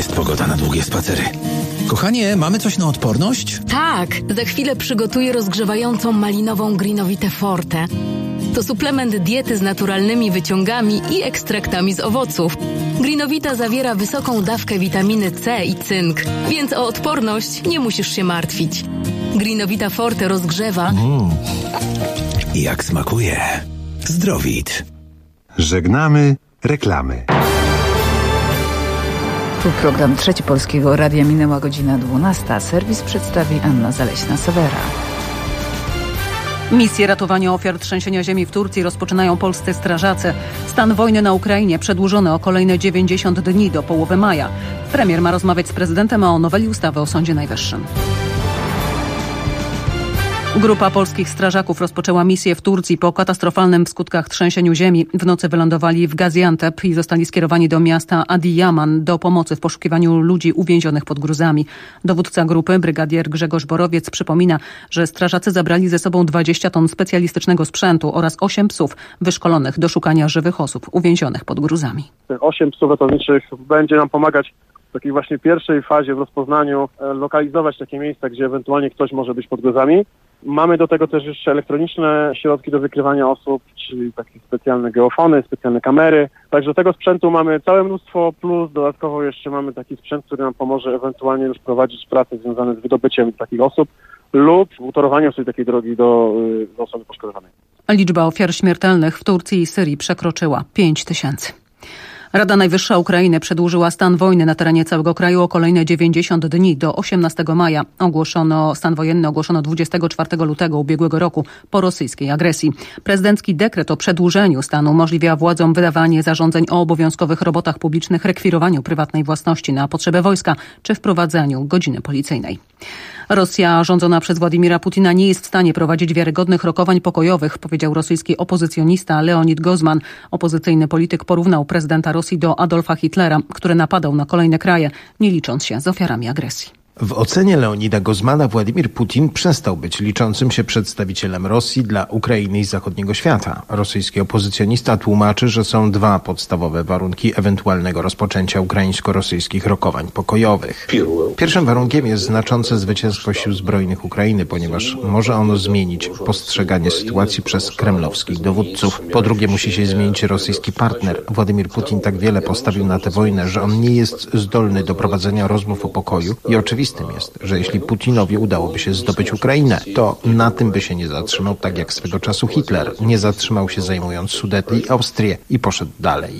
jest pogoda na długie spacery. Kochanie, mamy coś na odporność? Tak, za chwilę przygotuję rozgrzewającą malinową Greenovitę Forte. To suplement diety z naturalnymi wyciągami i ekstraktami z owoców. Greenovita zawiera wysoką dawkę witaminy C i cynk, więc o odporność nie musisz się martwić. Greenovita Forte rozgrzewa. Jak smakuje. Zdrowit. Żegnamy reklamy. Tu program Trzeci Polskiego Radia, minęła godzina 12. Serwis przedstawi Anna Zaleśna-Sowera. Misję ratowania ofiar trzęsienia ziemi w Turcji rozpoczynają polscy strażacy. Stan wojny na Ukrainie przedłużony o kolejne 90 dni do połowy maja. Premier ma rozmawiać z prezydentem o noweli ustawy o Sądzie Najwyższym. Grupa polskich strażaków rozpoczęła misję w Turcji po katastrofalnym w skutkach trzęsieniu ziemi. W nocy wylądowali w Gaziantep i zostali skierowani do miasta Adiyaman do pomocy w poszukiwaniu ludzi uwięzionych pod gruzami. Dowódca grupy, brygadier Grzegorz Borowiec, przypomina, że strażacy zabrali ze sobą 20 ton specjalistycznego sprzętu oraz 8 psów wyszkolonych do szukania żywych osób uwięzionych pod gruzami. Tych 8 psów ratowniczych będzie nam pomagać w takiej właśnie pierwszej fazie w rozpoznaniu, lokalizować takie miejsca, gdzie ewentualnie ktoś może być pod gruzami. Mamy do tego też jeszcze elektroniczne środki do wykrywania osób, czyli takie specjalne geofony, specjalne kamery. Także tego sprzętu mamy całe mnóstwo, plus dodatkowo jeszcze mamy taki sprzęt, który nam pomoże ewentualnie już prowadzić prace związane z wydobyciem takich osób lub utorowaniem sobie takiej drogi do osoby poszkodowanej. Liczba ofiar śmiertelnych w Turcji i Syrii przekroczyła 5000. Rada Najwyższa Ukrainy przedłużyła stan wojny na terenie całego kraju o kolejne 90 dni do 18 maja. Stan wojenny ogłoszono 24 lutego ubiegłego roku po rosyjskiej agresji. Prezydencki dekret o przedłużeniu stanu umożliwia władzom wydawanie zarządzeń o obowiązkowych robotach publicznych, rekwirowaniu prywatnej własności na potrzeby wojska czy wprowadzeniu godziny policyjnej. Rosja rządzona przez Władimira Putina nie jest w stanie prowadzić wiarygodnych rokowań pokojowych, powiedział rosyjski opozycjonista Leonid Gozman. Opozycyjny polityk porównał prezydenta Rosji do Adolfa Hitlera, który napadał na kolejne kraje, nie licząc się z ofiarami agresji. W ocenie Leonida Gozmana Władimir Putin przestał być liczącym się przedstawicielem Rosji dla Ukrainy i zachodniego świata. Rosyjski opozycjonista tłumaczy, że są dwa podstawowe warunki ewentualnego rozpoczęcia ukraińsko-rosyjskich rokowań pokojowych. Pierwszym warunkiem jest znaczące zwycięstwo sił zbrojnych Ukrainy, ponieważ może ono zmienić postrzeganie sytuacji przez kremlowskich dowódców. Po drugie, musi się zmienić rosyjski partner. Władimir Putin tak wiele postawił na tę wojnę, że on nie jest zdolny do prowadzenia rozmów o pokoju i oczywistym jest, że jeśli Putinowi udałoby się zdobyć Ukrainę, to na tym by się nie zatrzymał, tak jak swego czasu Hitler nie zatrzymał się zajmując Sudety i Austrię i poszedł dalej.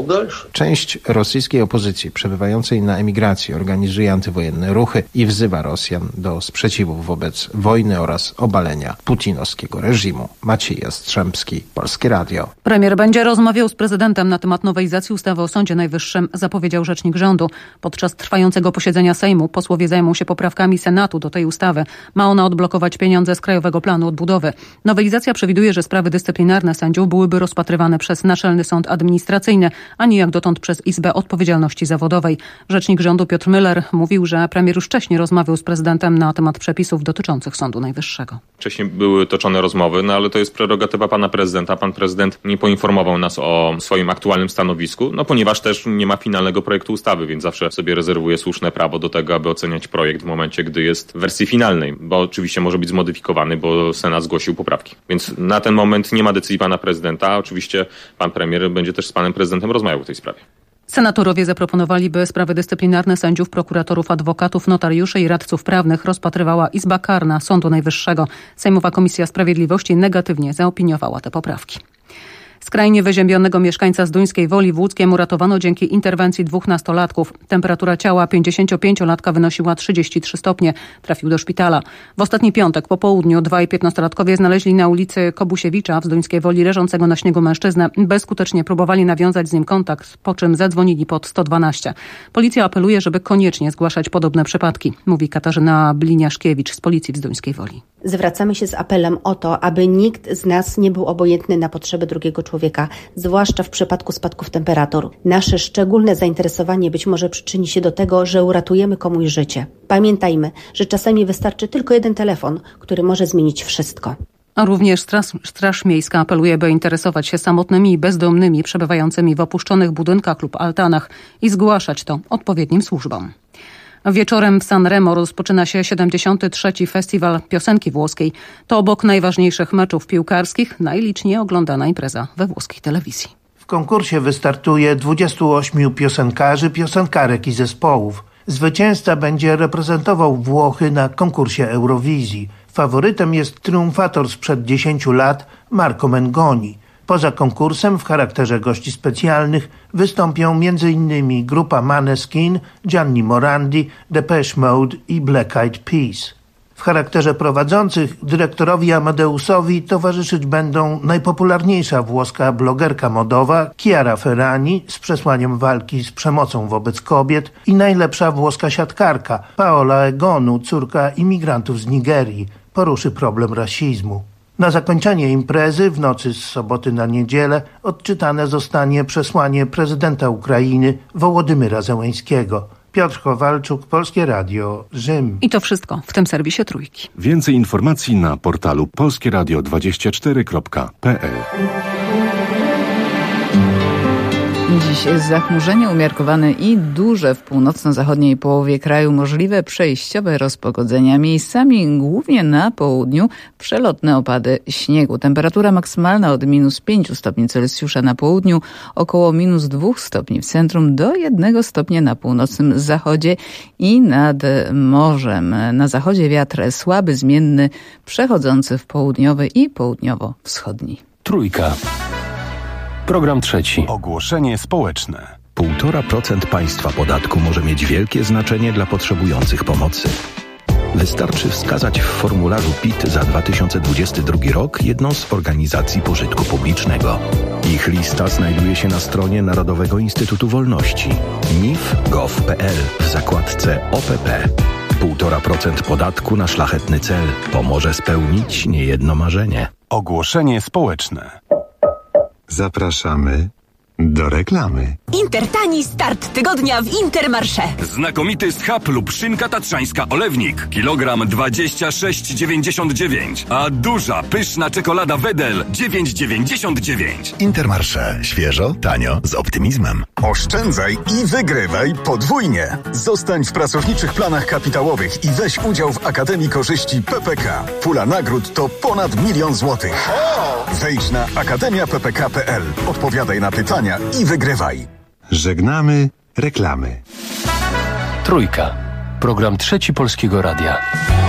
Część rosyjskiej opozycji przebywającej na emigracji organizuje antywojenne ruchy i wzywa Rosjan do sprzeciwu wobec wojny oraz obalenia putinowskiego reżimu. Maciej Jastrzębski, Polskie Radio. Premier będzie rozmawiał z prezydentem na temat nowelizacji ustawy o Sądzie Najwyższym, zapowiedział rzecznik rządu. Podczas trwającego posiedzenia Sejmu posłowie zajmą się poprawkami Senatu do tej ustawy. Ma ona odblokować pieniądze z Krajowego Planu Odbudowy. Nowelizacja przewiduje, że sprawy dyscyplinarne sędziów byłyby rozpatrywane przez Naczelny Sąd Administracyjny, a nie jak dotąd przez Izbę Odpowiedzialności Zawodowej. Rzecznik rządu Piotr Müller mówił, że premier już wcześniej rozmawiał z prezydentem na temat przepisów dotyczących Sądu Najwyższego. Wcześniej były toczone rozmowy, ale to jest prerogatywa pana prezydenta. Pan prezydent nie poinformował nas o swoim aktualnym stanowisku, ponieważ też nie ma finalnego projektu ustawy, więc zawsze sobie rezerwuje słuszne prawo do tego, aby oceniać projekt w momencie, gdy jest w wersji finalnej, bo oczywiście może być zmodyfikowany, bo Senat zgłosił poprawki. Więc na ten moment nie ma decyzji pana prezydenta. Oczywiście pan premier będzie też z panem prezydentem rozmawiał w tej sprawie. Senatorowie zaproponowali, by sprawy dyscyplinarne sędziów, prokuratorów, adwokatów, notariuszy i radców prawnych rozpatrywała Izba Karna Sądu Najwyższego. Sejmowa Komisja Sprawiedliwości negatywnie zaopiniowała te poprawki. Skrajnie wyziębionego mieszkańca z Duńskiej Woli w Łódzkiem uratowano dzięki interwencji 2 nastolatków. Temperatura ciała 55-latka wynosiła 33 stopnie. Trafił do szpitala. W ostatni piątek po południu 2 15-latkowie znaleźli na ulicy Kobusiewicza w Duńskiej Woli leżącego na śniegu mężczyznę. Bezskutecznie próbowali nawiązać z nim kontakt, po czym zadzwonili pod 112. Policja apeluje, żeby koniecznie zgłaszać podobne przypadki, mówi Katarzyna Bliniaszkiewicz z Policji w Duńskiej Woli. Zwracamy się z apelem o to, aby nikt z nas nie był obojętny na potrzeby drugiego człowieka, zwłaszcza w przypadku spadków temperatur. Nasze szczególne zainteresowanie być może przyczyni się do tego, że uratujemy komuś życie. Pamiętajmy, że czasami wystarczy tylko jeden telefon, który może zmienić wszystko. A również Straż Miejska apeluje, by interesować się samotnymi i bezdomnymi przebywającymi w opuszczonych budynkach lub altanach i zgłaszać to odpowiednim służbom. Wieczorem w Sanremo rozpoczyna się 73. Festiwal Piosenki Włoskiej. To obok najważniejszych meczów piłkarskich najliczniej oglądana impreza we włoskiej telewizji. W konkursie wystartuje 28 piosenkarzy, piosenkarek i zespołów. Zwycięzca będzie reprezentował Włochy na konkursie Eurowizji. Faworytem jest triumfator sprzed 10 lat Marco Mengoni. Poza konkursem w charakterze gości specjalnych wystąpią m.in. grupa Måneskin, Gianni Morandi, Depeche Mode i Black Eyed Peas. W charakterze prowadzących dyrektorowi Amadeusowi towarzyszyć będą najpopularniejsza włoska blogerka modowa Chiara Ferragni z przesłaniem walki z przemocą wobec kobiet i najlepsza włoska siatkarka Paola Egonu, córka imigrantów z Nigerii, poruszy problem rasizmu. Na zakończenie imprezy w nocy z soboty na niedzielę odczytane zostanie przesłanie prezydenta Ukrainy Wołodymyra Zełenskiego. Piotr Kowalczuk, Polskie Radio, Rzym. I to wszystko w tym serwisie Trójki. Więcej informacji na portalu polskieradio24.pl. Dziś zachmurzenie umiarkowane i duże w północno-zachodniej połowie kraju, możliwe przejściowe rozpogodzenia. Miejscami, głównie na południu, przelotne opady śniegu. Temperatura maksymalna od -5 stopni Celsjusza na południu, około -2 stopni w centrum, do 1 stopnia na północnym zachodzie i nad morzem. Na zachodzie wiatr słaby, zmienny, przechodzący w południowy i południowo-wschodni. Trójka. Program trzeci. Ogłoszenie społeczne. 1,5% państwa podatku może mieć wielkie znaczenie dla potrzebujących pomocy. Wystarczy wskazać w formularzu PIT za 2022 rok jedną z organizacji pożytku publicznego. Ich lista znajduje się na stronie Narodowego Instytutu Wolności nif.gov.pl w zakładce OPP. 1,5% podatku na szlachetny cel pomoże spełnić niejedno marzenie. Ogłoszenie społeczne. Zapraszamy do reklamy. Intertani start tygodnia w Intermarché. Znakomity schab lub szynka tatrzańska Olewnik. Kilogram 26,99. A duża, pyszna czekolada Wedel 9,99. Intermarché. Świeżo, tanio, z optymizmem. Oszczędzaj i wygrywaj podwójnie. Zostań w pracowniczych planach kapitałowych i weź udział w Akademii Korzyści PPK. Pula nagród to ponad 1 000 000 złotych. Wejdź na akademiappk.pl. Odpowiadaj na pytania i wygrywaj. Żegnamy reklamy. Trójka. Program trzeci Polskiego Radia.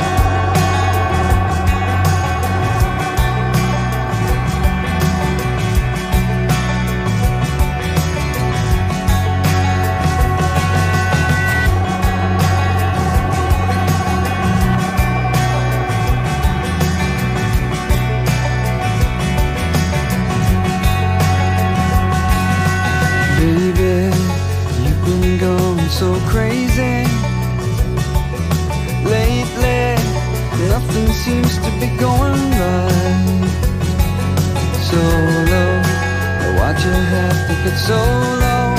So crazy lately, nothing seems to be going right. So low, why'd you have to get so low?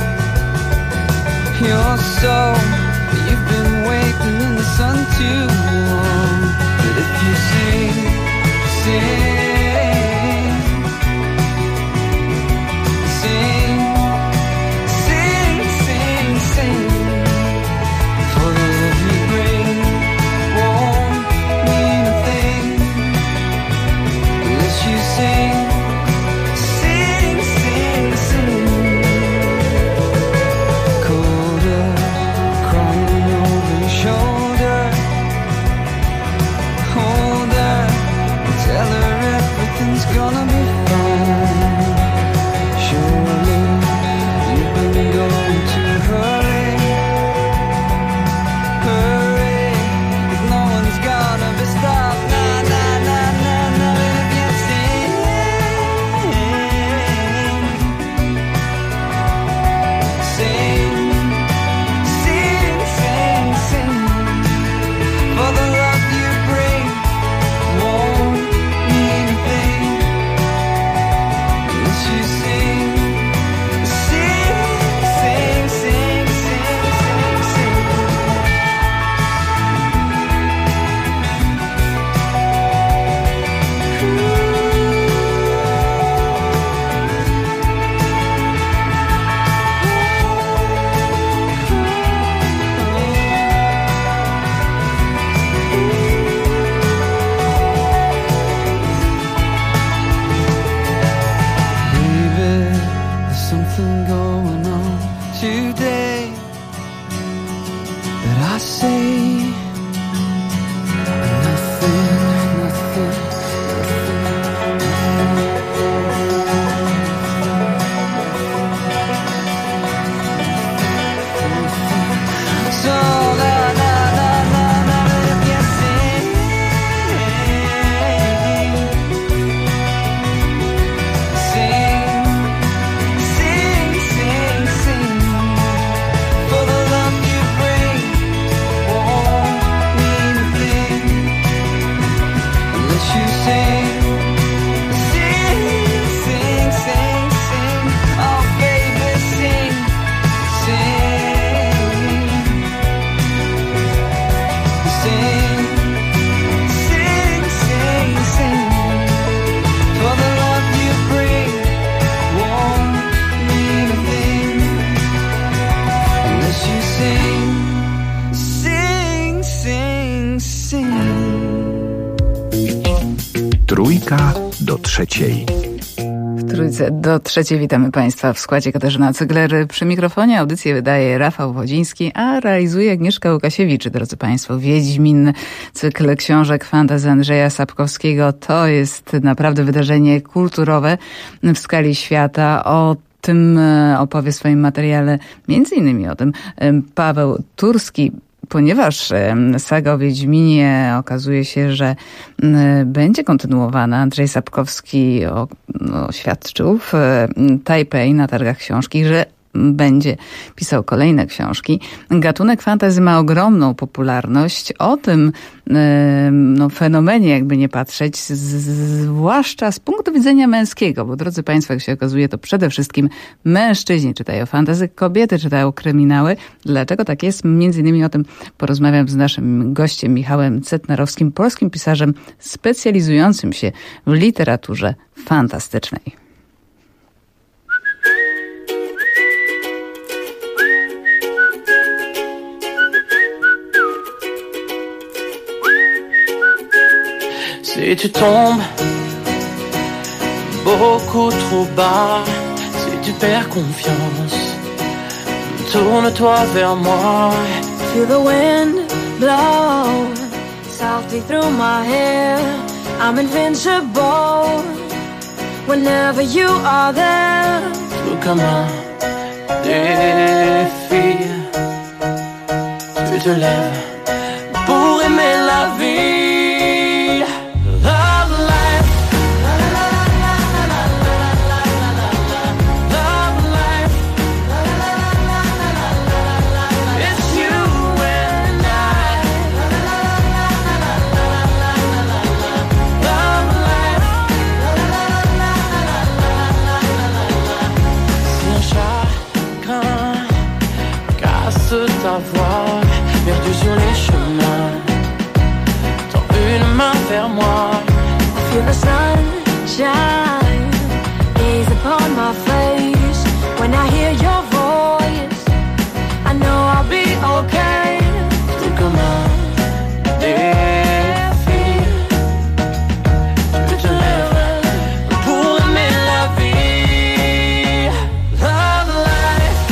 You're so, you've been waiting in the sun too long. But if you sing, sing, tell her I say nothing. Trójka do trzeciej. W Trójce do trzeciej witamy Państwa w składzie Katarzyna Cygler. Przy mikrofonie audycję wydaje Rafał Wodziński, a realizuje Agnieszka Łukasiewicz. Drodzy Państwo, Wiedźmin, cykl książek fantasy Andrzeja Sapkowskiego to jest naprawdę wydarzenie kulturowe w skali świata. O tym opowie w swoim materiale między innymi o tym Paweł Turski. Ponieważ saga o Wiedźminie okazuje się, że będzie kontynuowana, Andrzej Sapkowski oświadczył w Tajpej na targach książki, że będzie pisał kolejne książki. Gatunek fantasy ma ogromną popularność. O tym fenomenie, jakby nie patrzeć, zwłaszcza z punktu widzenia męskiego, bo drodzy Państwo, jak się okazuje, to przede wszystkim mężczyźni czytają fantasy, kobiety czytają kryminały. Dlaczego tak jest? Między innymi o tym porozmawiam z naszym gościem Michałem Cetnerowskim, polskim pisarzem specjalizującym się w literaturze fantastycznej. Si tu tombes beaucoup trop bas, si tu perds confiance, tourne-toi vers moi. Feel the wind blow softly through my hair. I'm invincible whenever you are there. Tout comme un défi, tu te lèves pour aimer la vie. Ta voix perdue sur les chemins, tends une main vers moi. Feel the sunshine gaze upon my face. When I hear your voice, I know I'll be okay. Tout comme un défi, tu te lèves pour aimer la vie. Love life.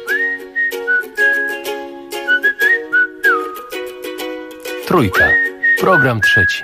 Trójka. Program trzeci.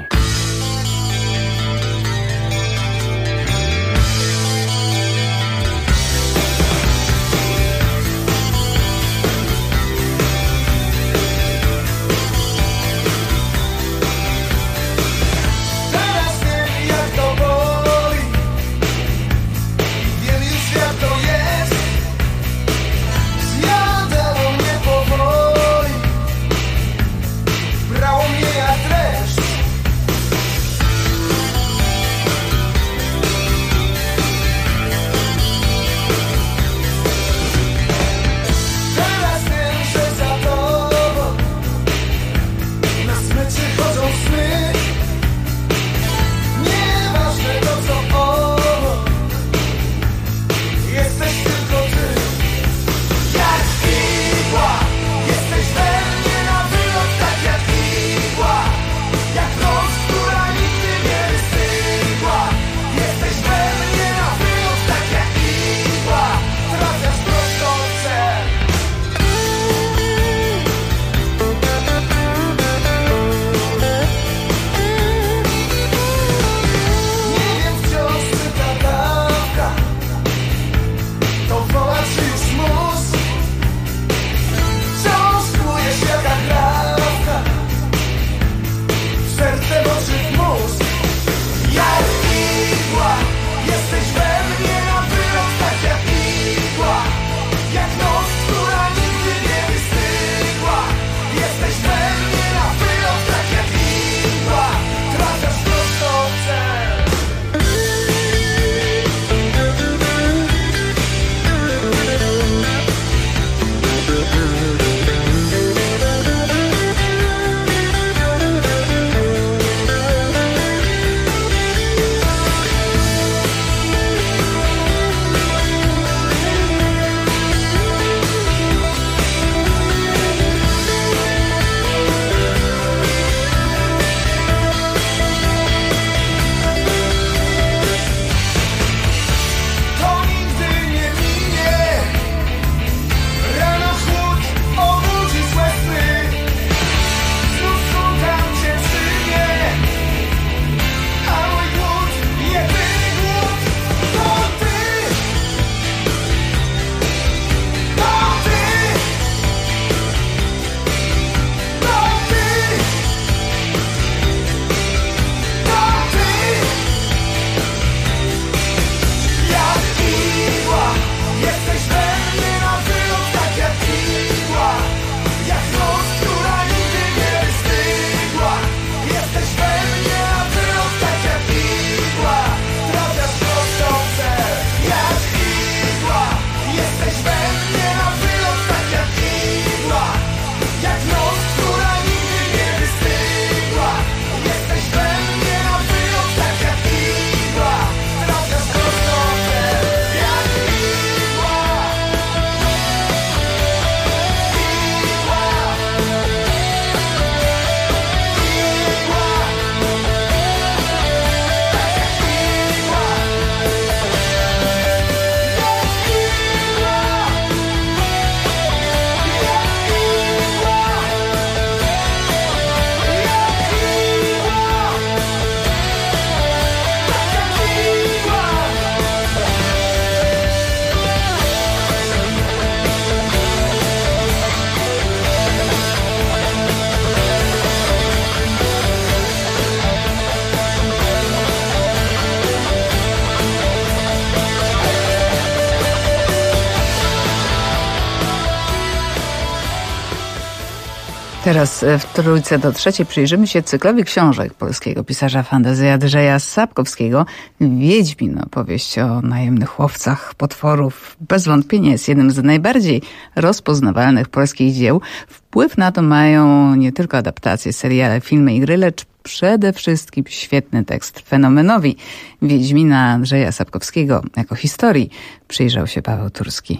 Teraz w Trójce do trzeciej przyjrzymy się cyklowi książek polskiego pisarza fantasy Andrzeja Sapkowskiego. Wiedźmin, opowieść o najemnych łowcach potworów, bez wątpienia jest jednym z najbardziej rozpoznawalnych polskich dzieł. Wpływ na to mają nie tylko adaptacje, seriale, filmy i gry, lecz przede wszystkim świetny tekst. Fenomenowi Wiedźmina Andrzeja Sapkowskiego jako historii przyjrzał się Paweł Turski.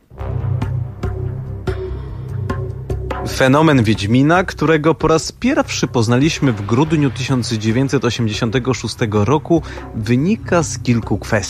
Fenomen Wiedźmina, którego po raz pierwszy poznaliśmy w grudniu 1986 roku, wynika z kilku kwestii.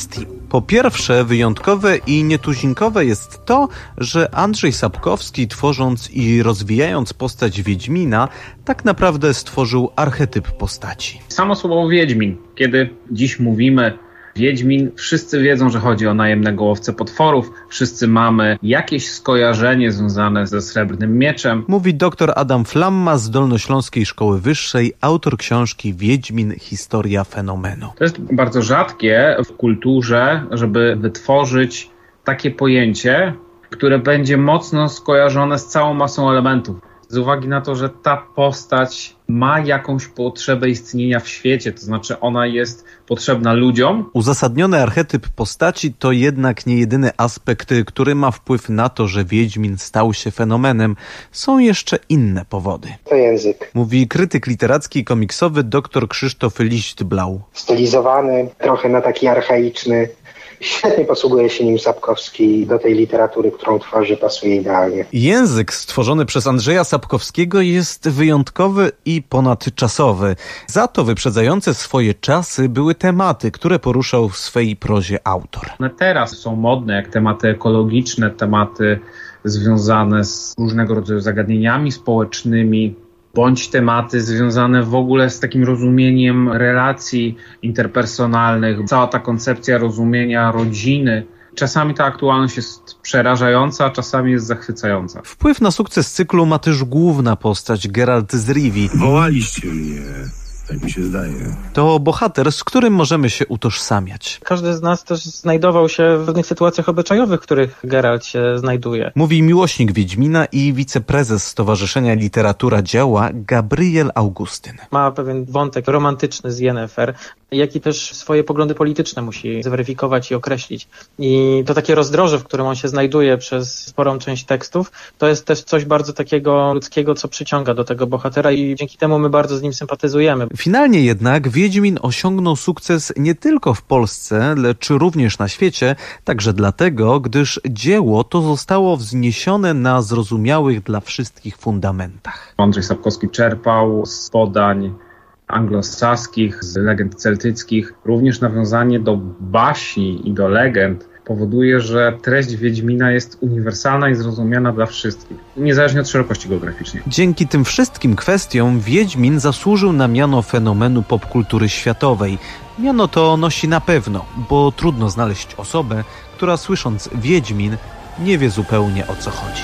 Po pierwsze, wyjątkowe i nietuzinkowe jest to, że Andrzej Sapkowski, tworząc i rozwijając postać Wiedźmina, tak naprawdę stworzył archetyp postaci. Samo słowo Wiedźmin, kiedy dziś mówimy Wiedźmin, wszyscy wiedzą, że chodzi o najemnego łowcę potworów, wszyscy mamy jakieś skojarzenie związane ze Srebrnym Mieczem. Mówi dr Adam Flamma z Dolnośląskiej Szkoły Wyższej, autor książki Wiedźmin – Historia fenomenu. To jest bardzo rzadkie w kulturze, żeby wytworzyć takie pojęcie, które będzie mocno skojarzone z całą masą elementów. Z uwagi na to, że ta postać ma jakąś potrzebę istnienia w świecie, to znaczy ona jest potrzebna ludziom. Uzasadniony archetyp postaci to jednak nie jedyny aspekt, który ma wpływ na to, że Wiedźmin stał się fenomenem. Są jeszcze inne powody. To język. Mówi krytyk literacki i komiksowy dr Krzysztof Lichtblau. Stylizowany, trochę na taki archaiczny. Świetnie posługuje się nim Sapkowski, do tej literatury, którą tworzy, pasuje idealnie. Język stworzony przez Andrzeja Sapkowskiego jest wyjątkowy i ponadczasowy. Za to wyprzedzające swoje czasy były tematy, które poruszał w swej prozie autor. Teraz są modne jak tematy ekologiczne, tematy związane z różnego rodzaju zagadnieniami społecznymi, bądź tematy związane w ogóle z takim rozumieniem relacji interpersonalnych. Cała ta koncepcja rozumienia rodziny. Czasami ta aktualność jest przerażająca, czasami jest zachwycająca. Wpływ na sukces cyklu ma też główna postać, Geralt z Rivii. Wołaliście mnie. Tak mi się zdaje. To bohater, z którym możemy się utożsamiać. Każdy z nas też znajdował się w pewnych sytuacjach obyczajowych, w których Geralt się znajduje. Mówi miłośnik Wiedźmina i wiceprezes Stowarzyszenia Literatura Działa Gabriel Augustyn. Ma pewien wątek romantyczny z Yennefer, jak i też swoje poglądy polityczne musi zweryfikować i określić. I to takie rozdroże, w którym on się znajduje przez sporą część tekstów, to jest też coś bardzo takiego ludzkiego, co przyciąga do tego bohatera i dzięki temu my bardzo z nim sympatyzujemy. Finalnie jednak Wiedźmin osiągnął sukces nie tylko w Polsce, lecz również na świecie, także dlatego, gdyż dzieło to zostało wzniesione na zrozumiałych dla wszystkich fundamentach. Andrzej Sapkowski czerpał z podań anglosaskich, z legend celtyckich. Również nawiązanie do baśni i do legend powoduje, że treść Wiedźmina jest uniwersalna i zrozumiana dla wszystkich, niezależnie od szerokości geograficznej. Dzięki tym wszystkim kwestiom Wiedźmin zasłużył na miano fenomenu popkultury światowej. Miano to nosi na pewno, bo trudno znaleźć osobę, która słysząc Wiedźmin nie wie zupełnie o co chodzi.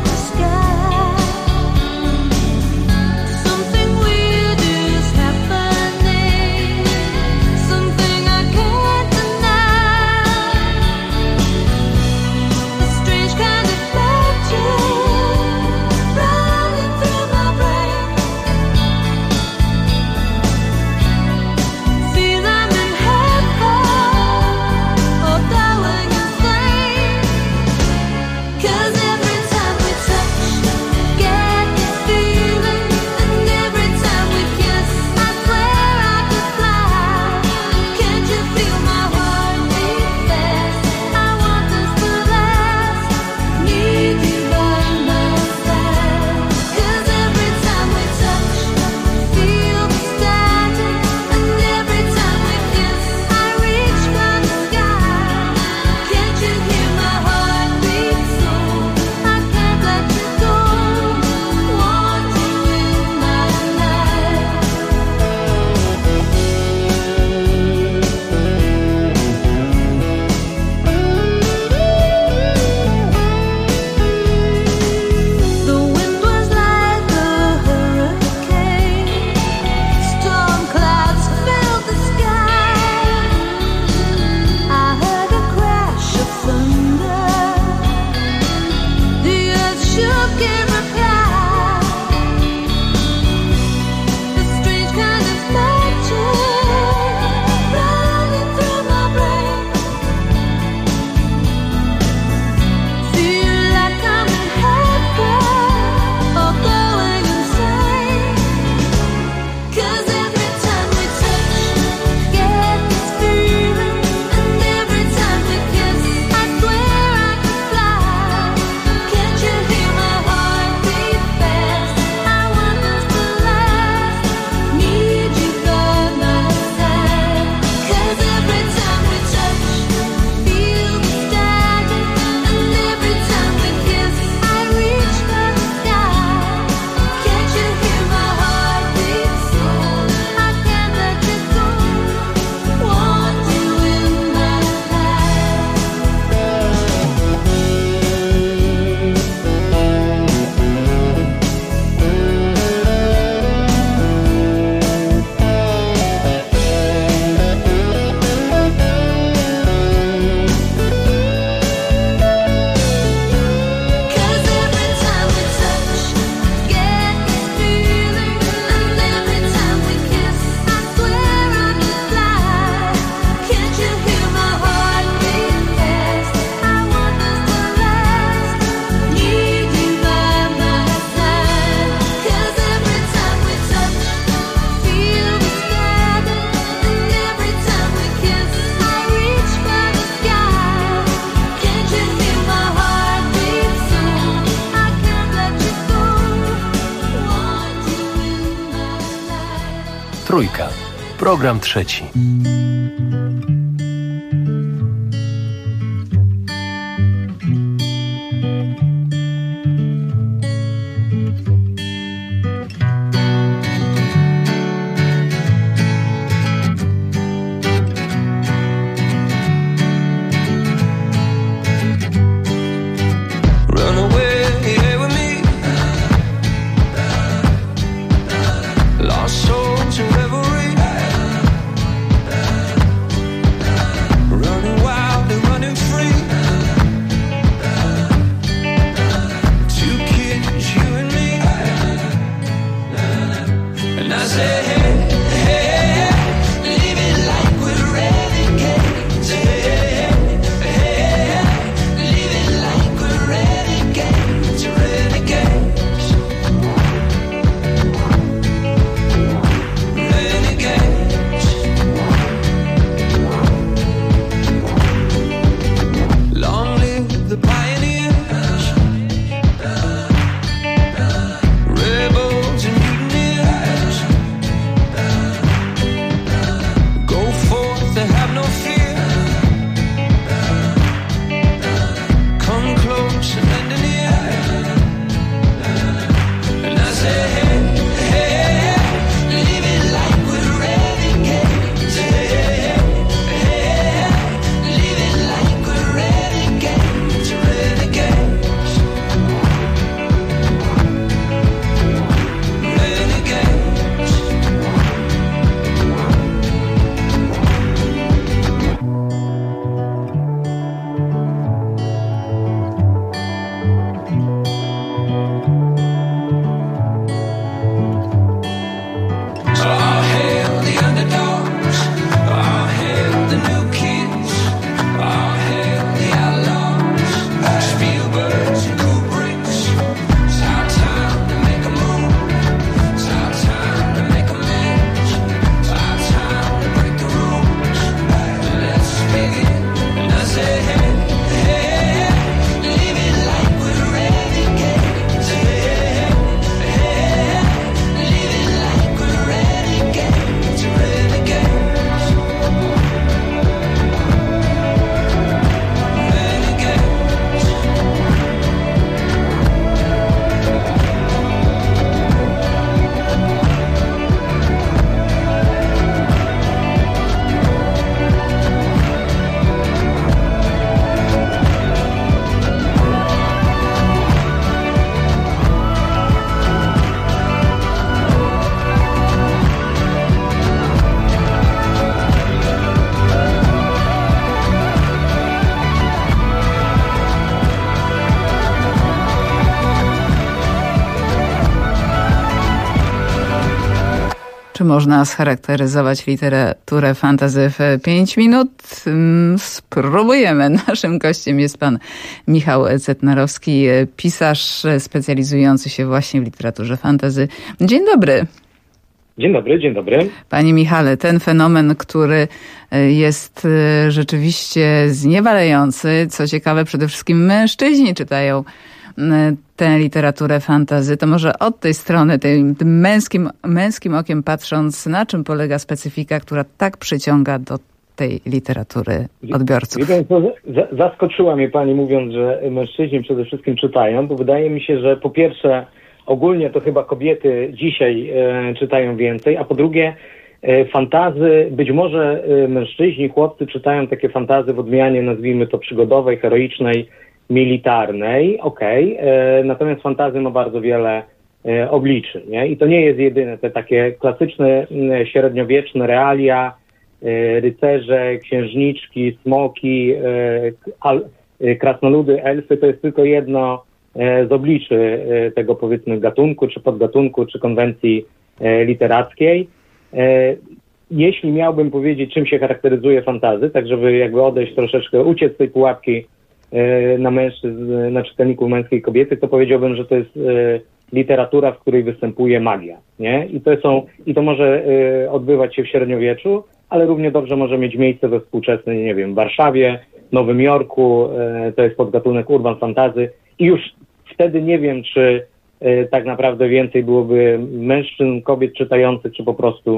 Something weird is happening. Trójka. Program trzeci. Czy można scharakteryzować literaturę fantasy w 5 minut? Spróbujemy. Naszym gościem jest pan Michał Cetnarowski, pisarz specjalizujący się właśnie w literaturze fantasy. Dzień dobry. Dzień dobry, dzień dobry. Panie Michale, ten fenomen, który jest rzeczywiście zniewalający, co ciekawe, przede wszystkim mężczyźni czytają tę literaturę fantasy, to może od tej strony, tym męskim okiem patrząc, na czym polega specyfika, która tak przyciąga do tej literatury odbiorców? Zaskoczyła mnie pani mówiąc, że mężczyźni przede wszystkim czytają, bo wydaje mi się, że po pierwsze ogólnie to chyba kobiety dzisiaj czytają więcej, a po drugie fantazy, być może mężczyźni, chłopcy czytają takie fantazy w odmianie, nazwijmy to przygodowej, heroicznej, militarnej, natomiast fantazy ma bardzo wiele obliczy, nie? I to nie jest jedyne, te takie klasyczne, średniowieczne realia, rycerze, księżniczki, smoki, krasnoludy, elfy, to jest tylko jedno z obliczy tego, powiedzmy, gatunku, czy podgatunku, czy konwencji literackiej. Jeśli miałbym powiedzieć, czym się charakteryzuje fantazy, tak żeby jakby odejść troszeczkę, uciec z tej pułapki na mężczyzn, na czytelników męskiej i kobiety, to powiedziałbym, że to jest literatura, w której występuje magia, nie? I to może odbywać się w średniowieczu, ale równie dobrze może mieć miejsce we współczesnej, nie wiem, Warszawie, Nowym Jorku, to jest podgatunek urban fantasy i już wtedy nie wiem, czy tak naprawdę więcej byłoby mężczyzn, kobiet czytających, czy po prostu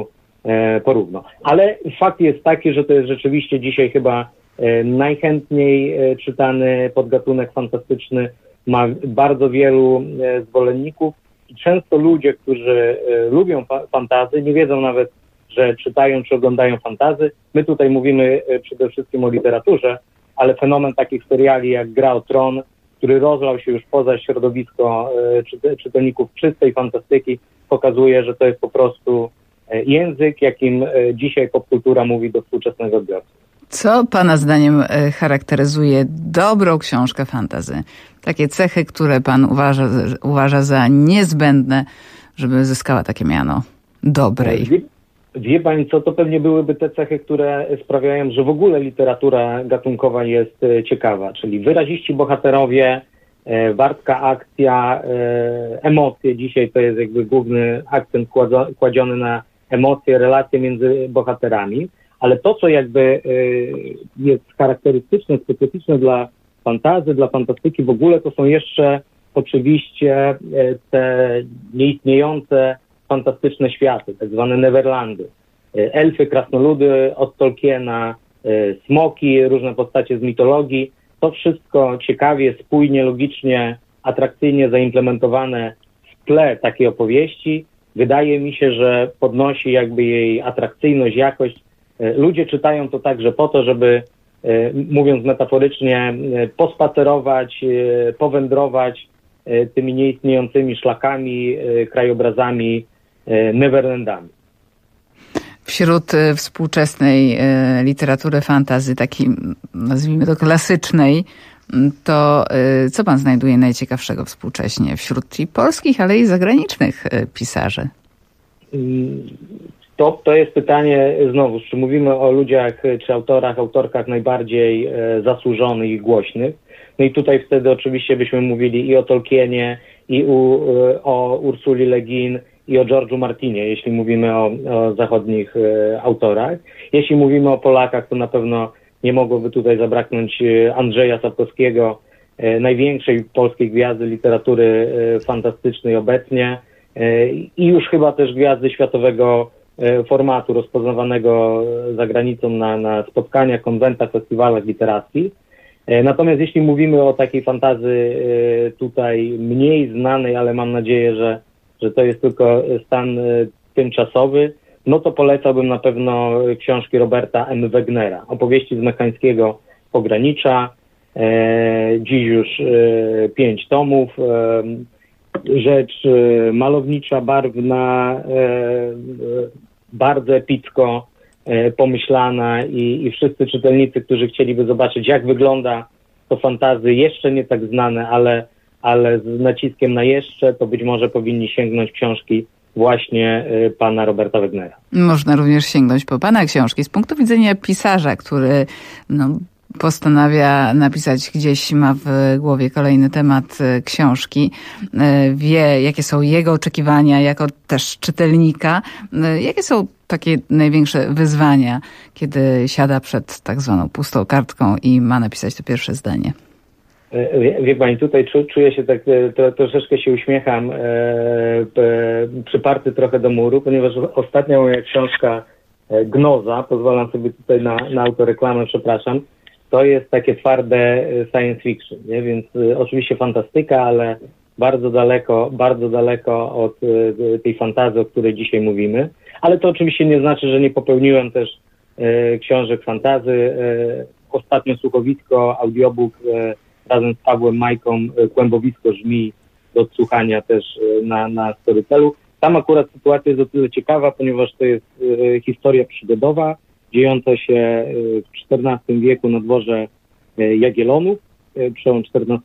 porówno. Ale fakt jest taki, że to jest rzeczywiście dzisiaj chyba najchętniej czytany podgatunek fantastyczny, ma bardzo wielu zwolenników i często ludzie, którzy lubią fantasy, nie wiedzą nawet, że czytają czy oglądają fantasy. My tutaj mówimy przede wszystkim o literaturze, ale fenomen takich seriali jak Gra o Tron, który rozlał się już poza środowisko czytelników czystej fantastyki, pokazuje, że to jest po prostu język, jakim dzisiaj popkultura mówi do współczesnego odbiorcy. Co Pana zdaniem charakteryzuje dobrą książkę fantasy? Takie cechy, które Pan uważa za niezbędne, żeby zyskała takie miano dobrej. Wie Pani co, to pewnie byłyby te cechy, które sprawiają, że w ogóle literatura gatunkowa jest ciekawa, czyli wyraziści bohaterowie, wartka akcja, emocje. Dzisiaj to jest jakby główny akcent kładziony na emocje, relacje między bohaterami, ale to, co jakby jest charakterystyczne, specyficzne dla fantasy, dla fantastyki w ogóle, to są jeszcze oczywiście te nieistniejące fantastyczne światy, tak zwane Neverlandy. Elfy, krasnoludy od Tolkiena, smoki, różne postacie z mitologii. To wszystko ciekawie, spójnie, logicznie, atrakcyjnie zaimplementowane w tle takiej opowieści. Wydaje mi się, że podnosi jakby jej atrakcyjność, jakość. Ludzie czytają to także po to, żeby, mówiąc metaforycznie, pospacerować, powędrować tymi nieistniejącymi szlakami, krajobrazami, Neverlandami. Wśród współczesnej literatury fantasy, takiej nazwijmy to klasycznej, to co Pan znajduje najciekawszego współcześnie wśród i polskich, ale i zagranicznych pisarzy? To jest pytanie znowu, czy mówimy o ludziach, czy autorach, autorkach najbardziej zasłużonych i głośnych. No i tutaj wtedy oczywiście byśmy mówili i o Tolkienie, i o Ursuli Le Guin, i o George'u Martinie, jeśli mówimy o zachodnich autorach. Jeśli mówimy o Polakach, to na pewno nie mogłoby tutaj zabraknąć Andrzeja Sapkowskiego, największej polskiej gwiazdy literatury fantastycznej obecnie i już chyba też gwiazdy światowego formatu, rozpoznawanego za granicą na spotkaniach, konwentach, festiwalach literackich. Natomiast jeśli mówimy o takiej fantasy tutaj mniej znanej, ale mam nadzieję, że to jest tylko stan tymczasowy, no to polecałbym na pewno książki Roberta M. Wegnera. Opowieści z mekańskiego pogranicza, dziś już 5 tomów, rzecz malownicza, barwna, bardzo epicko pomyślana i wszyscy czytelnicy, którzy chcieliby zobaczyć, jak wygląda to fantasy jeszcze nie tak znane, ale z naciskiem na jeszcze, to być może powinni sięgnąć książki właśnie pana Roberta Wegnera. Można również sięgnąć po pana książki. Z punktu widzenia pisarza, który postanawia napisać gdzieś, ma w głowie kolejny temat książki, wie, jakie są jego oczekiwania jako też czytelnika, jakie są takie największe wyzwania, kiedy siada przed tak zwaną pustą kartką i ma napisać to pierwsze zdanie. Wie Pani, tutaj czuję się tak, troszeczkę się uśmiecham, przyparty trochę do muru, ponieważ ostatnia moja książka Gnoza, pozwalam sobie tutaj na autoreklamę, przepraszam, to jest takie twarde science fiction, nie? Więc oczywiście fantastyka, ale bardzo daleko od tej fantazji, o której dzisiaj mówimy. Ale to oczywiście nie znaczy, że nie popełniłem też książek fantazy. Ostatnio słuchowisko, audiobook razem z Pawłem Majką, Kłębowisko żmi do odsłuchania też na Storytelu. Tam akurat sytuacja jest o tyle ciekawa, ponieważ to jest historia przygodowa, dziejąca się w XIV wieku na dworze Jagiellonów, przełom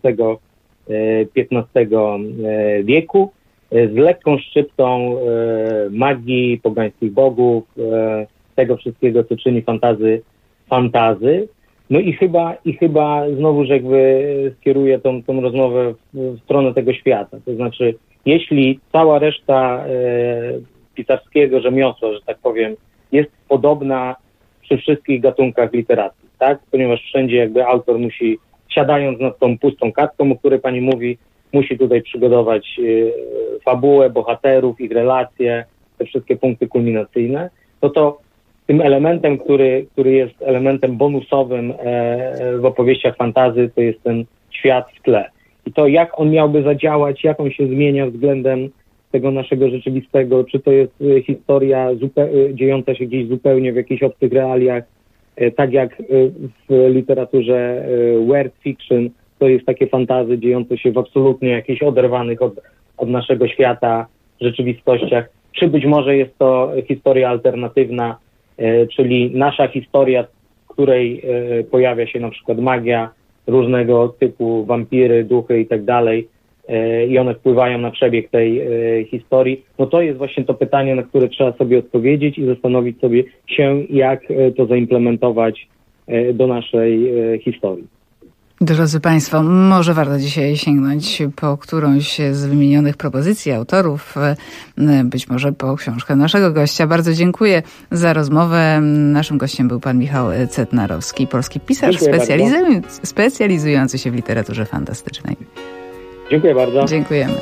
XIV-XV wieku, z lekką szczyptą magii, pogańskich bogów, tego wszystkiego, co czyni fantazy. No i chyba znowuż jakby skieruję tą rozmowę w stronę tego świata. To znaczy, jeśli cała reszta pisarskiego rzemiosła, że tak powiem, jest podobna przy wszystkich gatunkach literackich, tak? Ponieważ wszędzie jakby autor musi, siadając nad tą pustą kartką, o której pani mówi, musi tutaj przygotować fabułę, bohaterów, ich relacje, te wszystkie punkty kulminacyjne, to tym elementem, który jest elementem bonusowym w opowieściach fantasy, to jest ten świat w tle. I to, jak on miałby zadziałać, jak on się zmienia względem tego naszego rzeczywistego, czy to jest historia dziejąca się gdzieś zupełnie w jakichś obcych realiach, tak jak w literaturze world fiction, to jest takie fantasy dziejące się w absolutnie jakichś oderwanych od naszego świata rzeczywistościach, czy być może jest to historia alternatywna, czyli nasza historia, w której pojawia się na przykład magia, różnego typu wampiry, duchy i tak dalej, i one wpływają na przebieg tej historii, no to jest właśnie to pytanie, na które trzeba sobie odpowiedzieć i zastanowić sobie się, jak to zaimplementować do naszej historii. Drodzy Państwo, może warto dzisiaj sięgnąć po którąś z wymienionych propozycji autorów, być może po książkę naszego gościa. Bardzo dziękuję za rozmowę. Naszym gościem był pan Michał Cetnarowski, polski pisarz specjalizujący się w literaturze fantastycznej. Dziękuję bardzo. Dziękujemy.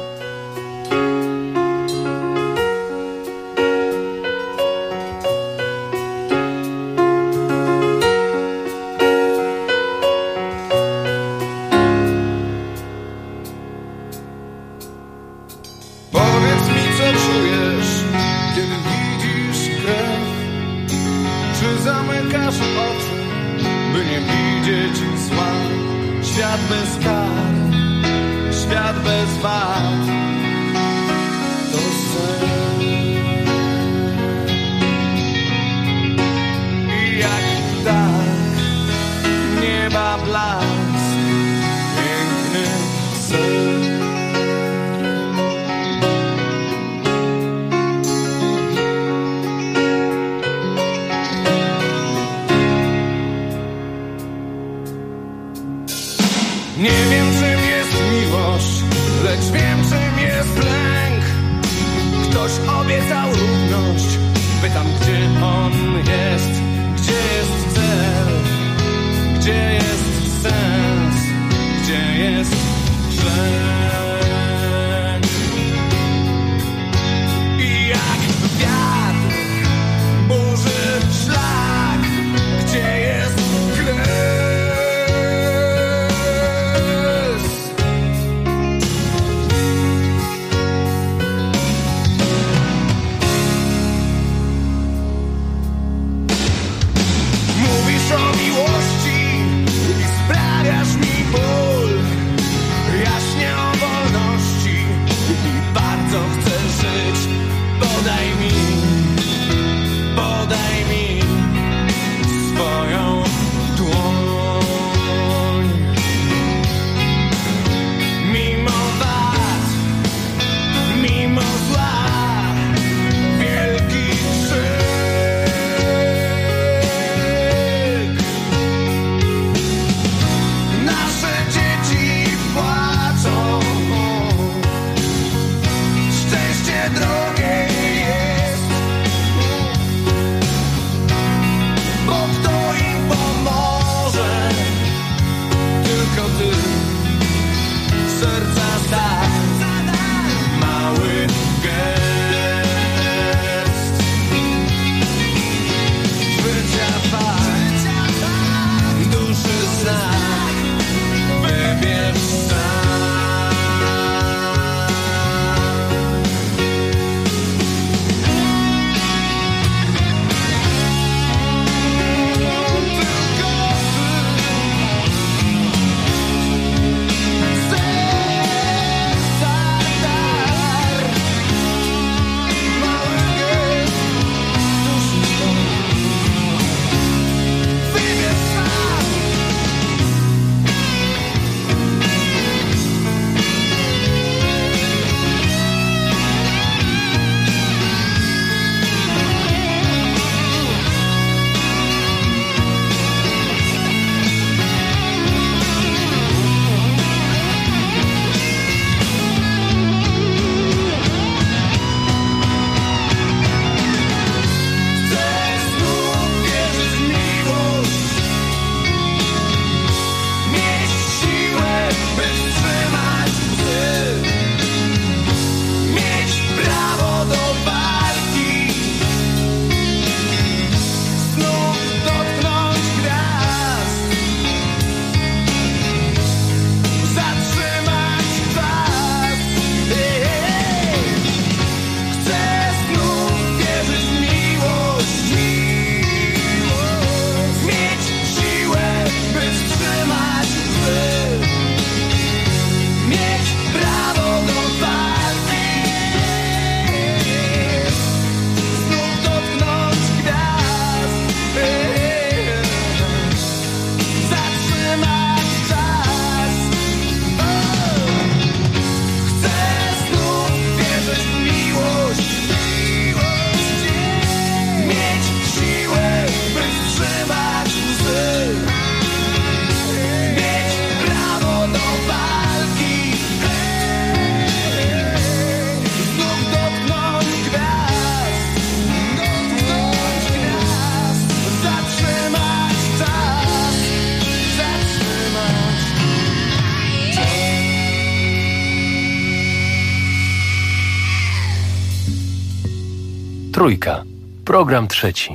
Trójka. Program trzeci.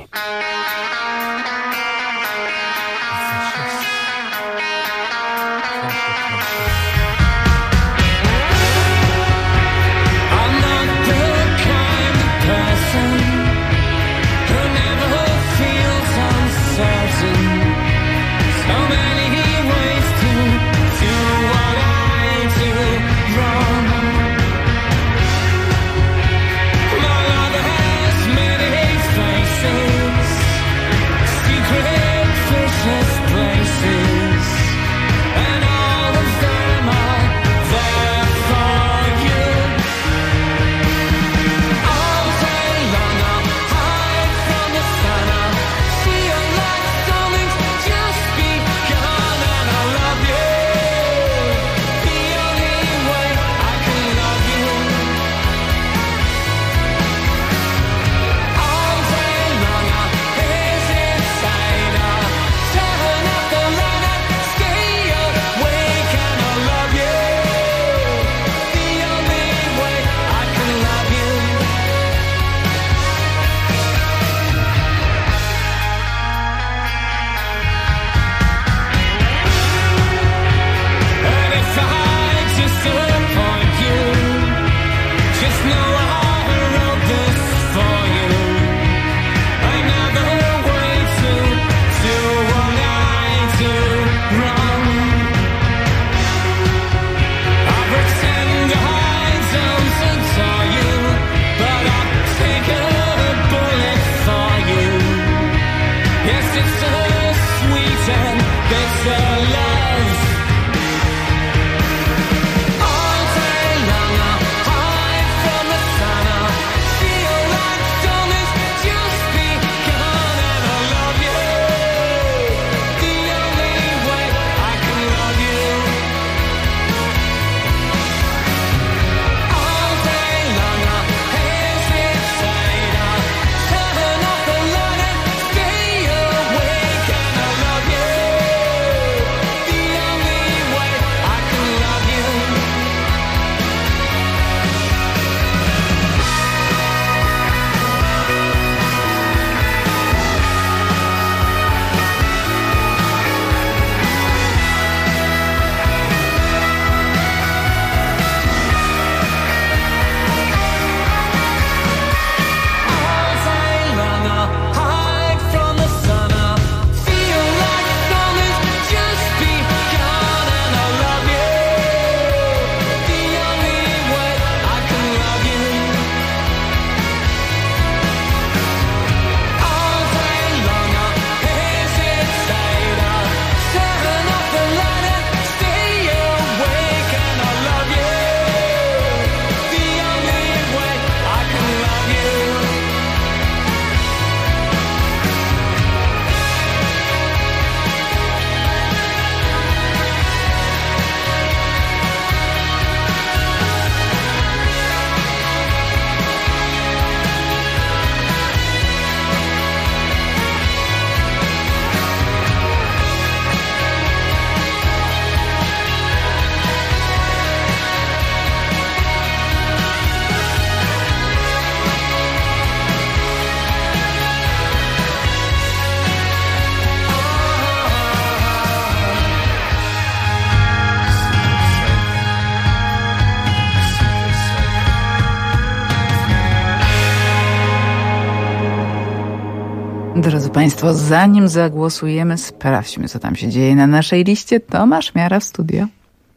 Drodzy Państwo, zanim zagłosujemy, sprawdźmy, co tam się dzieje na naszej liście. Tomasz Miara w studio.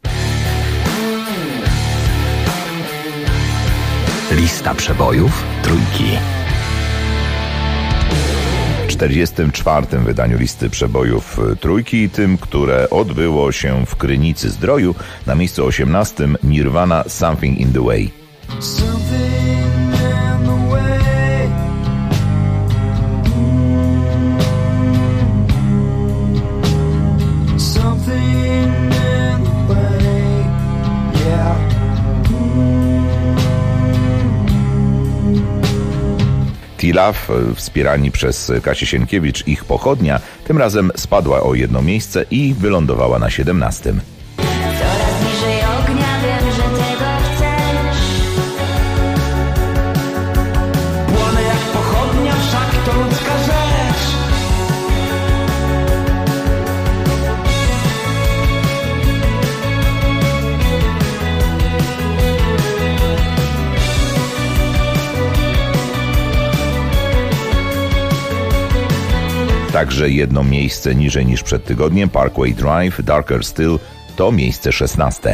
Lista przebojów Trójki. W 44. wydaniu listy przebojów Trójki, tym, które odbyło się w Krynicy Zdroju, na miejscu 18 Nirvana Something in the Way. T-Love, wspierani przez Kasię Sienkiewicz, ich pochodnia, tym razem spadła o jedno miejsce i wylądowała na 17. Coraz bliżej ognia, wiem, że tego chcesz. Płonę jak pochodnia. Także jedno miejsce niżej niż przed tygodniem. Parkway Drive, Darker Still to miejsce 16.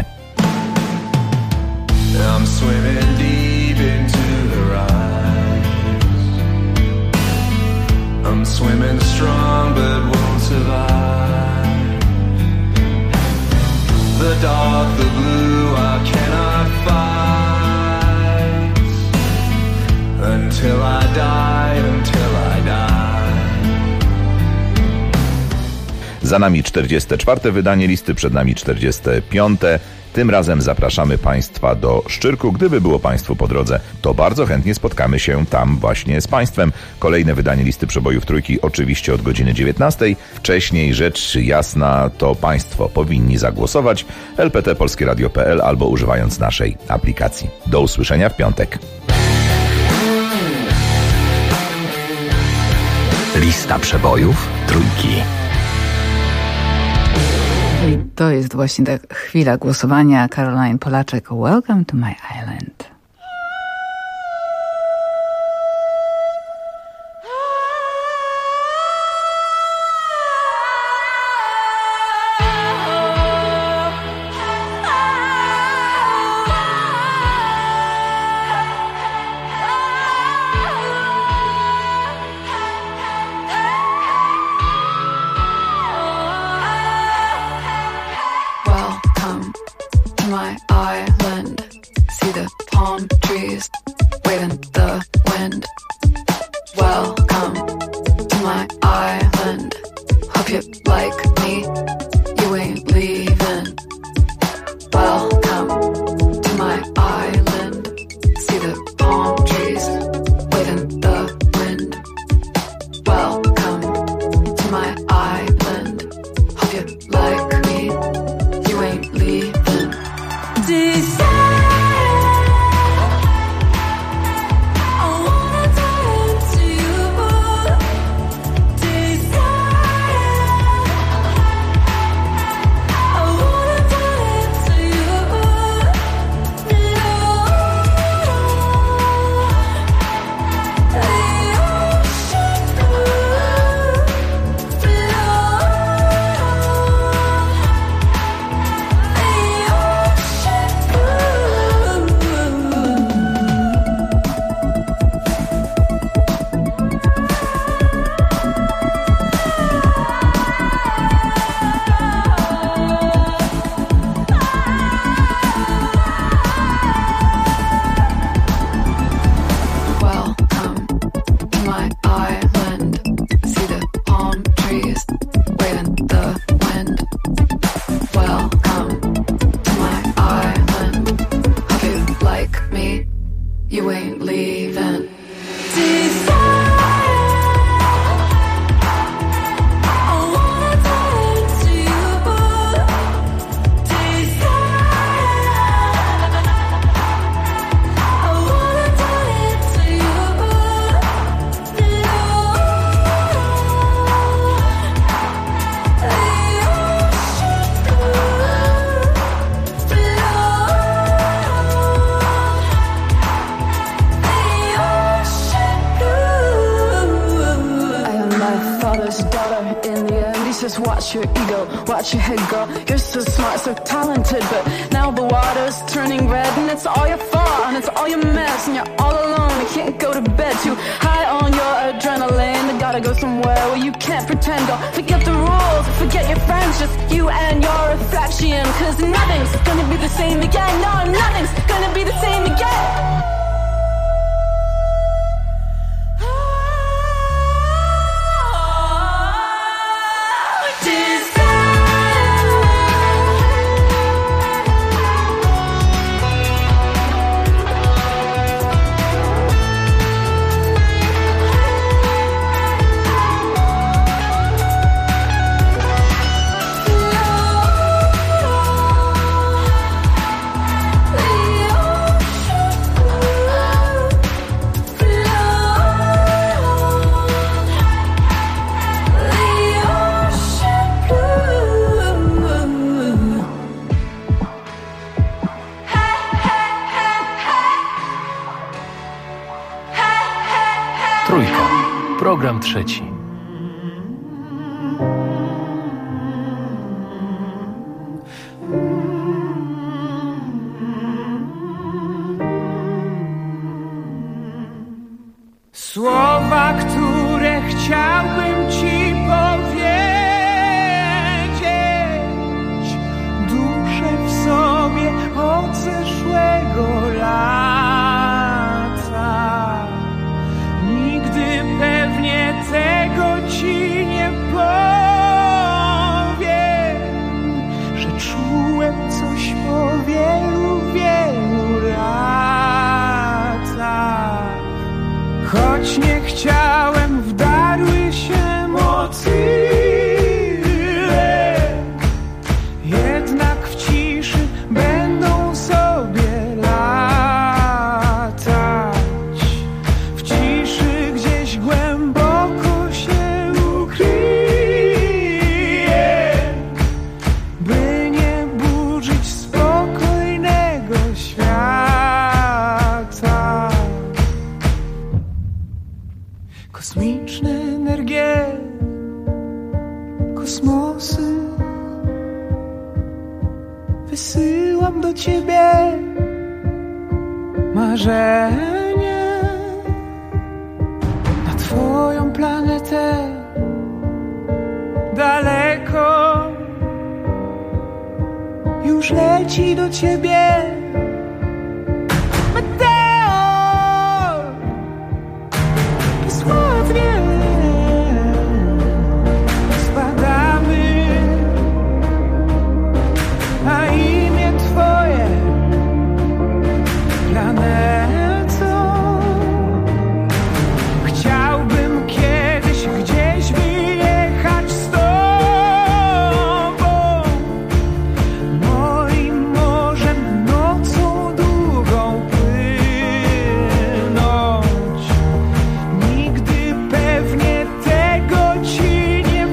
I'm swimming deep into the rise. I'm swimming strong but won't survive. The dark, the blue, I cannot fight. Until I die, until I die. Za nami 44. wydanie listy, przed nami 45. Tym razem zapraszamy Państwa do Szczyrku. Gdyby było Państwu po drodze, to bardzo chętnie spotkamy się tam właśnie z Państwem. Kolejne wydanie listy przebojów Trójki oczywiście od godziny 19. Wcześniej, rzecz jasna, to Państwo powinni zagłosować. lptpolskieradio.pl albo używając naszej aplikacji. Do usłyszenia w piątek. Lista przebojów Trójki. I to jest właśnie ta chwila głosowania. Caroline Polaczek, Welcome to my island. Watch your ego, watch your head, girl. You're so smart, so talented, but now the water's turning red, and it's all your fault, and it's all your mess, and you're all alone. You can't go to bed, too high on your adrenaline. You gotta go somewhere where you can't pretend. Girl, forget the rules, forget your friends, just you and your reflection. 'Cause nothing's gonna be the same again. No, nothing's gonna be the same again. Program trzeci. Kosmosy wysyłam do ciebie marzenie na twoją planetę daleko. Już leci do ciebie meteor, bezładnie spadamy, a imię twoje planeto. Chciałbym kiedyś gdzieś wyjechać z tobą, moim morzem nocą długą płynąć. Nigdy pewnie tego ci nie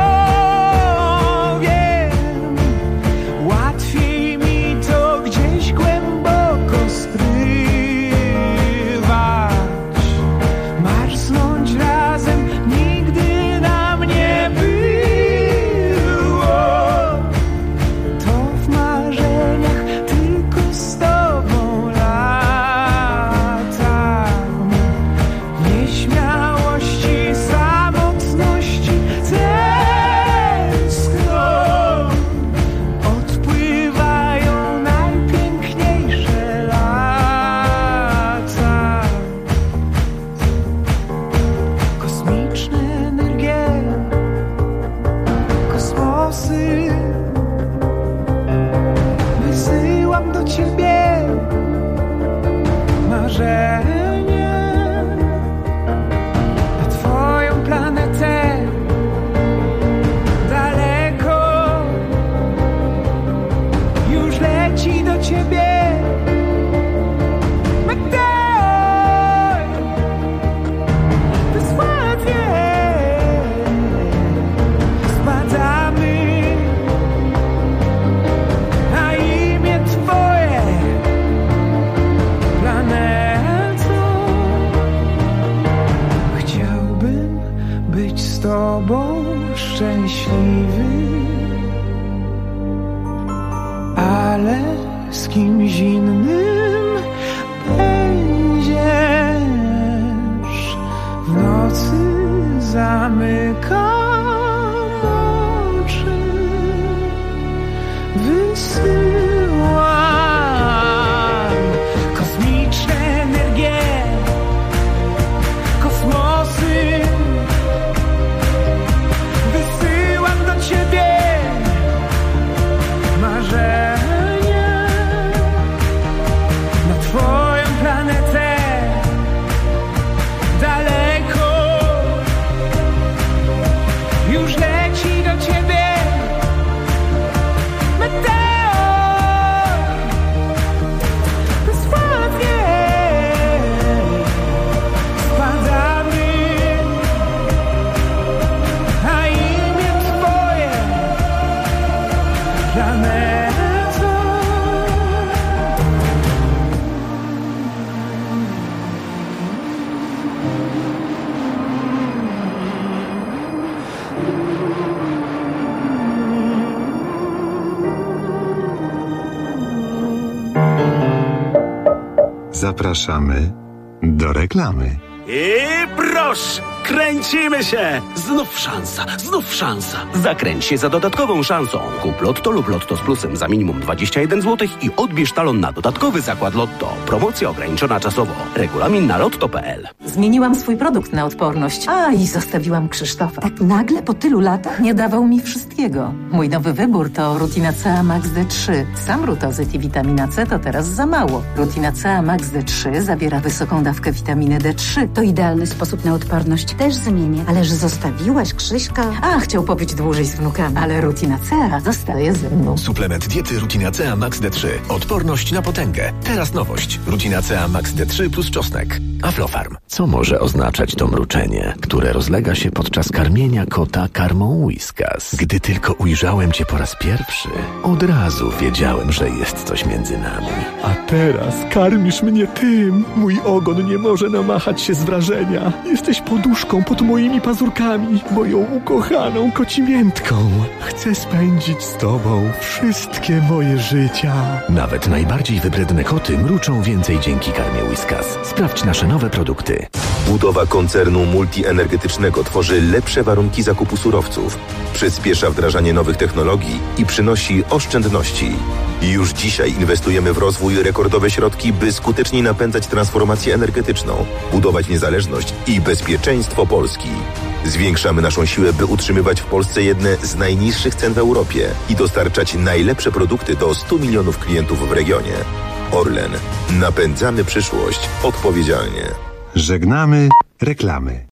powiem. Łatwiej mi to gdzieś głęboko skrywać, marznąć razem nigdy nam nie było. To w marzeniach tylko z tobą latam, nieśmiałości, samotności tęskno. Odpływają najpiękniejsze lata. Kosmiczne energie, kosmosy wysyłam do ciebie marzenie na twoją planetę daleko. Już leci do ciebie meteor, bezładnie spadamy, a imię twoje planeto. Chciałbym być z tobą szczęśliwy, ale z kimś innym będziesz. W nocy zamykam oczy, wysyłam kosmiczne energie, kosmosy wysyłam do ciebie marzenie na twoją planetę daleko. Już leci do ciebie meteor, bezładnie spadamy, a imię twoje planeto. Zapraszamy do reklamy. I proszę, kręcimy się! Znów szansa. Zakręć się za dodatkową szansą. Kup Lotto lub Lotto z plusem za minimum 21 zł i odbierz talon na dodatkowy zakład Lotto. Promocja ograniczona czasowo. Regulamin na lotto.pl. Zmieniłam swój produkt na odporność. I zostawiłam Krzysztofa. Tak nagle po tylu latach nie dawał mi wszystkiego. Mój nowy wybór to Rutina CA Max D3. Sam rutozyt i witamina C to teraz za mało. Rutina CA Max D3 zawiera wysoką dawkę witaminy D3. To idealny sposób na odporność. Też zmienię. Ależ zostawiłaś Krzyśka. Chciał pobyć dłużej z wnukami. Ale Rutina CA zostaje ze mną. Suplement diety Rutina CA Max D3. Odporność na potęgę. Teraz nowość. Rutina CA Max D3 plus czosnek. Aflofarm. Co może oznaczać to mruczenie, które rozlega się podczas karmienia kota karmą Whiskas? Gdy tylko ujrzałem cię po raz pierwszy, Od razu wiedziałem, że jest coś między nami. a teraz karmisz mnie tym. Mój ogon nie może namachać się z wrażenia. Jesteś poduszką pod moimi pazurkami, moją ukochaną kocimiętką. Chcę spędzić z tobą wszystkie moje życia. Nawet najbardziej wybredne koty mruczą więcej dzięki karmie Whiskas. Sprawdź nasze nowe produkty. Budowa koncernu multienergetycznego tworzy lepsze warunki zakupu surowców, przyspiesza wdrażanie nowych technologii i przynosi oszczędności. Już dzisiaj inwestujemy w rozwój rekordowe środki, by skuteczniej napędzać transformację energetyczną, budować niezależność i bezpieczeństwo Polski. Zwiększamy naszą siłę, by utrzymywać w Polsce jedne z najniższych cen w Europie i dostarczać najlepsze produkty do 100 milionów klientów w regionie. Orlen. Napędzamy przyszłość odpowiedzialnie. Żegnamy reklamy.